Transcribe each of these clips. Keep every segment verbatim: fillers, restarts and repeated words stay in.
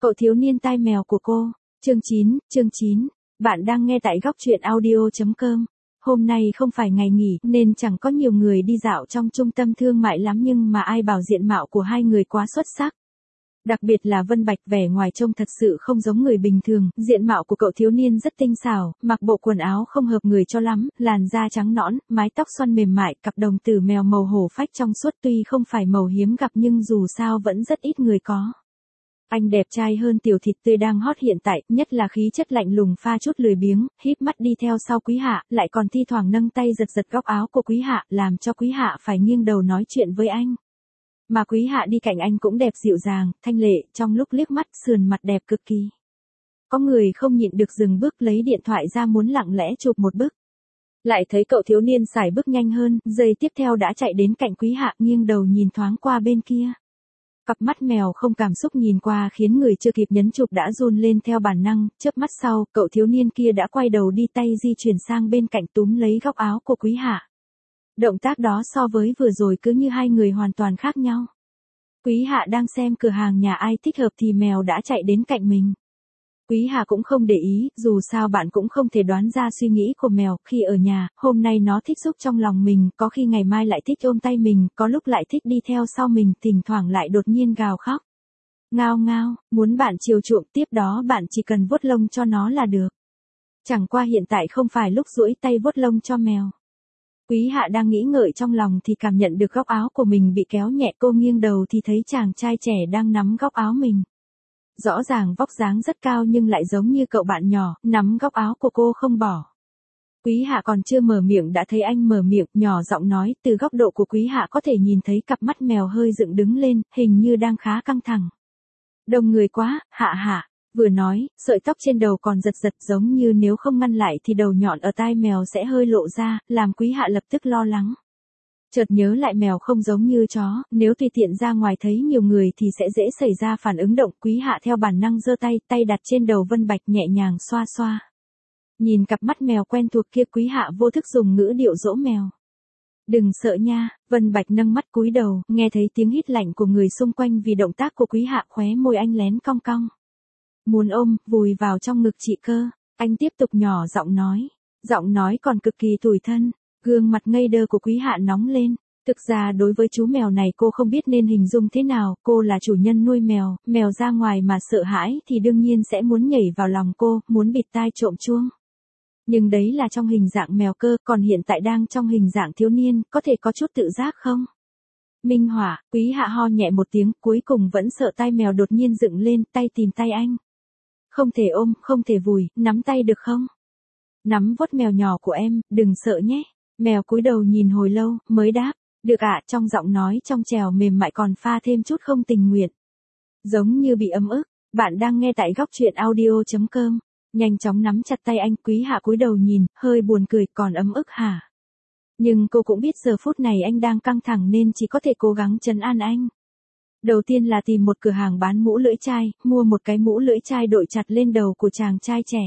Cậu thiếu niên tai mèo của cô. Chương chín, chương chín. Bạn đang nghe tại góc truyện audio chấm com. Hôm nay không phải ngày nghỉ nên chẳng có nhiều người đi dạo trong trung tâm thương mại lắm, nhưng mà ai bảo diện mạo của hai người quá xuất sắc. Đặc biệt là Vân Bạch, vẻ ngoài trông thật sự không giống người bình thường, diện mạo của cậu thiếu niên rất tinh xảo, mặc bộ quần áo không hợp người cho lắm, làn da trắng nõn, mái tóc xoăn mềm mại, cặp đồng tử mèo màu hổ phách trong suốt, tuy không phải màu hiếm gặp nhưng dù sao vẫn rất ít người có. Anh đẹp trai hơn tiểu thịt tươi đang hot hiện tại, nhất là khí chất lạnh lùng pha chút lười biếng, híp mắt đi theo sau Quý Hạ, lại còn thi thoảng nâng tay giật giật góc áo của Quý Hạ, làm cho Quý Hạ phải nghiêng đầu nói chuyện với anh. Mà Quý Hạ đi cạnh anh cũng đẹp dịu dàng, thanh lệ, trong lúc liếc mắt, sườn mặt đẹp cực kỳ. Có người không nhịn được dừng bước lấy điện thoại ra muốn lặng lẽ chụp một bức. Lại thấy cậu thiếu niên sải bước nhanh hơn, giây tiếp theo đã chạy đến cạnh Quý Hạ, nghiêng đầu nhìn thoáng qua bên kia. Cặp mắt mèo không cảm xúc nhìn qua khiến người chưa kịp nhấn chụp đã run lên theo bản năng, chớp mắt sau, cậu thiếu niên kia đã quay đầu đi, tay di chuyển sang bên cạnh túm lấy góc áo của Quý Hạ. Động tác đó so với vừa rồi cứ như hai người hoàn toàn khác nhau. Quý Hạ đang xem cửa hàng nhà ai thích hợp thì mèo đã chạy đến cạnh mình. Quý Hạ cũng không để ý, dù sao bạn cũng không thể đoán ra suy nghĩ của mèo, khi ở nhà, hôm nay nó thích giúp trong lòng mình, có khi ngày mai lại thích ôm tay mình, có lúc lại thích đi theo sau mình, thỉnh thoảng lại đột nhiên gào khóc. Ngao ngao, muốn bạn chiều chuộng, tiếp đó bạn chỉ cần vuốt lông cho nó là được. Chẳng qua hiện tại không phải lúc duỗi tay vuốt lông cho mèo. Quý Hạ đang nghĩ ngợi trong lòng thì cảm nhận được góc áo của mình bị kéo nhẹ, cô nghiêng đầu thì thấy chàng trai trẻ đang nắm góc áo mình. Rõ ràng vóc dáng rất cao nhưng lại giống như cậu bạn nhỏ, nắm góc áo của cô không bỏ. Quý Hạ còn chưa mở miệng đã thấy anh mở miệng, nhỏ giọng nói, từ góc độ của Quý Hạ có thể nhìn thấy cặp mắt mèo hơi dựng đứng lên, hình như đang khá căng thẳng. Đông người quá, Hạ Hạ. Vừa nói, sợi tóc trên đầu còn giật giật giống như nếu không ngăn lại thì đầu nhọn ở tai mèo sẽ hơi lộ ra, làm Quý Hạ lập tức lo lắng. Chợt nhớ lại mèo không giống như chó, nếu tùy tiện ra ngoài thấy nhiều người thì sẽ dễ xảy ra phản ứng động. Quý Hạ theo bản năng giơ tay, tay đặt trên đầu Vân Bạch nhẹ nhàng xoa xoa. Nhìn cặp mắt mèo quen thuộc kia, Quý Hạ vô thức dùng ngữ điệu dỗ mèo. Đừng sợ nha. Vân Bạch nâng mắt cúi đầu, nghe thấy tiếng hít lạnh của người xung quanh vì động tác của Quý Hạ, khóe môi anh lén cong cong. Muốn ôm, vùi vào trong ngực chị cơ. Anh tiếp tục nhỏ giọng nói. Giọng nói còn cực kỳ tủi thân. Gương mặt ngây đơ của Quý Hạ nóng lên. Thực ra đối với chú mèo này cô không biết nên hình dung thế nào. Cô là chủ nhân nuôi mèo. Mèo ra ngoài mà sợ hãi thì đương nhiên sẽ muốn nhảy vào lòng cô, muốn bịt tai trộm chuông. Nhưng đấy là trong hình dạng mèo cơ, còn hiện tại đang trong hình dạng thiếu niên, có thể có chút tự giác không? Minh Hỏa. Quý Hạ ho nhẹ một tiếng, cuối cùng vẫn sợ tai mèo đột nhiên dựng lên, tay tìm tay anh. Không thể ôm, không thể vùi, nắm tay được không? Nắm vuốt mèo nhỏ của em, đừng sợ nhé. Mèo cúi đầu nhìn hồi lâu, mới đáp. Được ạ, trong giọng nói trong trèo mềm mại còn pha thêm chút không tình nguyện. Giống như bị ấm ức. Bạn đang nghe tại góc truyện audio chấm com. Nhanh chóng nắm chặt tay anh. Quý Hạ cúi đầu nhìn, hơi buồn cười, còn ấm ức hả? Nhưng cô cũng biết giờ phút này anh đang căng thẳng nên chỉ có thể cố gắng trấn an anh. Đầu tiên là tìm một cửa hàng bán mũ lưỡi chai, mua một cái mũ lưỡi chai đội chặt lên đầu của chàng trai trẻ.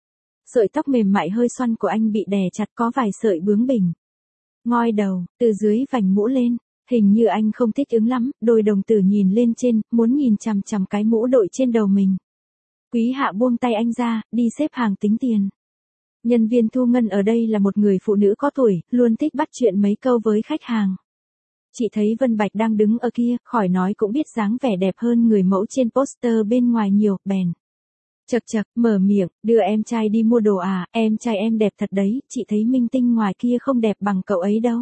Sợi tóc mềm mại hơi xoăn của anh bị đè chặt, có vài sợi bướng bỉnh. Ngoi đầu, từ dưới vành mũ lên, hình như anh không thích ứng lắm, đôi đồng tử nhìn lên trên, muốn nhìn chằm chằm cái mũ đội trên đầu mình. Quý Hạ buông tay anh ra, đi xếp hàng tính tiền. Nhân viên thu ngân ở đây là một người phụ nữ có tuổi, luôn thích bắt chuyện mấy câu với khách hàng. Chị thấy Vân Bạch đang đứng ở kia, khỏi nói cũng biết dáng vẻ đẹp hơn người mẫu trên poster bên ngoài nhiều, bèn. Chật chật, mở miệng, đưa em trai đi mua đồ à, em trai em đẹp thật đấy, chị thấy minh tinh ngoài kia không đẹp bằng cậu ấy đâu.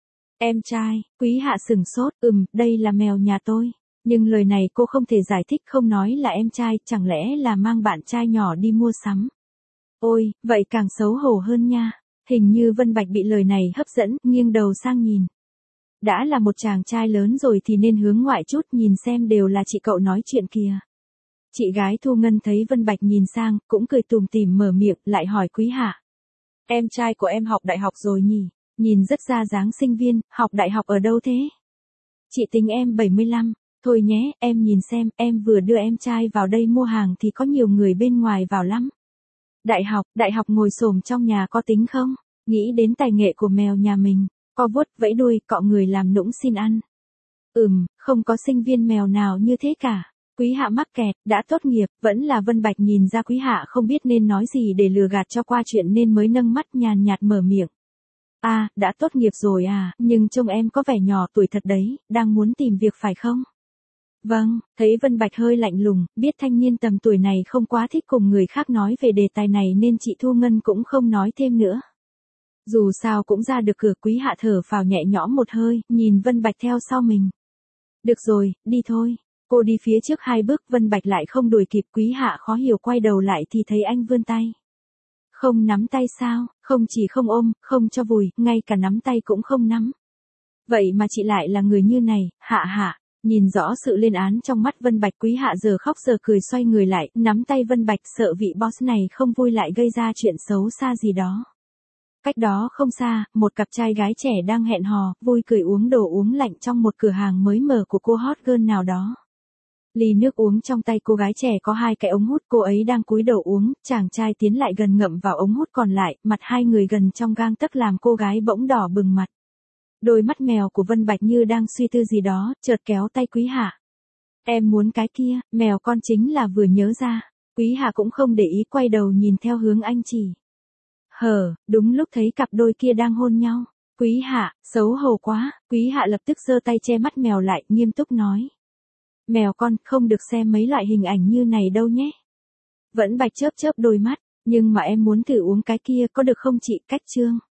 Em trai. Quý Hạ sừng sốt, ừm, đây là mèo nhà tôi. Nhưng lời này cô không thể giải thích, không nói là em trai, chẳng lẽ là mang bạn trai nhỏ đi mua sắm. Ôi, vậy càng xấu hổ hơn nha. Hình như Vân Bạch bị lời này hấp dẫn, nghiêng đầu sang nhìn. Đã là một chàng trai lớn rồi thì nên hướng ngoại chút, nhìn xem đều là chị cậu nói chuyện kìa. Chị gái thu ngân thấy Vân Bạch nhìn sang, cũng cười tùm tìm mở miệng, lại hỏi Quý Hạ. Em trai của em học đại học rồi nhỉ? Nhìn rất ra dáng sinh viên, học đại học ở đâu thế? Chị tính em bảy mươi lăm. Thôi nhé, em nhìn xem, em vừa đưa em trai vào đây mua hàng thì có nhiều người bên ngoài vào lắm. Đại học, đại học ngồi xổm trong nhà có tính không? Nghĩ đến tài nghệ của mèo nhà mình, co vuốt, vẫy đuôi, cọ người làm nũng xin ăn. Ừm, không có sinh viên mèo nào như thế cả. Quý Hạ mắc kẹt, đã tốt nghiệp, vẫn là Vân Bạch nhìn ra Quý Hạ không biết nên nói gì để lừa gạt cho qua chuyện nên mới nâng mắt nhàn nhạt mở miệng. À, đã tốt nghiệp rồi à, nhưng trông em có vẻ nhỏ tuổi thật đấy, đang muốn tìm việc phải không? Vâng, thấy Vân Bạch hơi lạnh lùng, biết thanh niên tầm tuổi này không quá thích cùng người khác nói về đề tài này nên chị Thu Ngân cũng không nói thêm nữa. Dù sao cũng ra được cửa. Quý Hạ thở phào nhẹ nhõm một hơi, nhìn Vân Bạch theo sau mình. Được rồi, đi thôi. Cô đi phía trước hai bước, Vân Bạch lại không đuổi kịp. Quý Hạ khó hiểu quay đầu lại thì thấy anh vươn tay. Không nắm tay sao, không chỉ không ôm, không cho vùi, ngay cả nắm tay cũng không nắm. Vậy mà chị lại là người như này, Hạ Hạ. Nhìn rõ sự lên án trong mắt Vân Bạch, Quý Hạ giờ khóc giờ cười xoay người lại, nắm tay Vân Bạch, sợ vị boss này không vui lại gây ra chuyện xấu xa gì đó. Cách đó không xa, một cặp trai gái trẻ đang hẹn hò, vui cười uống đồ uống lạnh trong một cửa hàng mới mở của cô hot girl nào đó. Ly nước uống trong tay cô gái trẻ có hai cái ống hút, cô ấy đang cúi đầu uống, chàng trai tiến lại gần ngậm vào ống hút còn lại, mặt hai người gần trong gang tấc làm cô gái bỗng đỏ bừng mặt. Đôi mắt mèo của Vân Bạch như đang suy tư gì đó, chợt kéo tay Quý Hạ. Em muốn cái kia, mèo con chính là vừa nhớ ra. Quý Hạ cũng không để ý, quay đầu nhìn theo hướng anh chỉ. Hờ, đúng lúc thấy cặp đôi kia đang hôn nhau. Quý Hạ, xấu hổ quá. Quý Hạ lập tức giơ tay che mắt mèo lại, nghiêm túc nói. Mèo con, không được xem mấy loại hình ảnh như này đâu nhé. Vẫn Bạch chớp chớp đôi mắt, nhưng mà em muốn thử uống cái kia, có được không chị? Cách chương.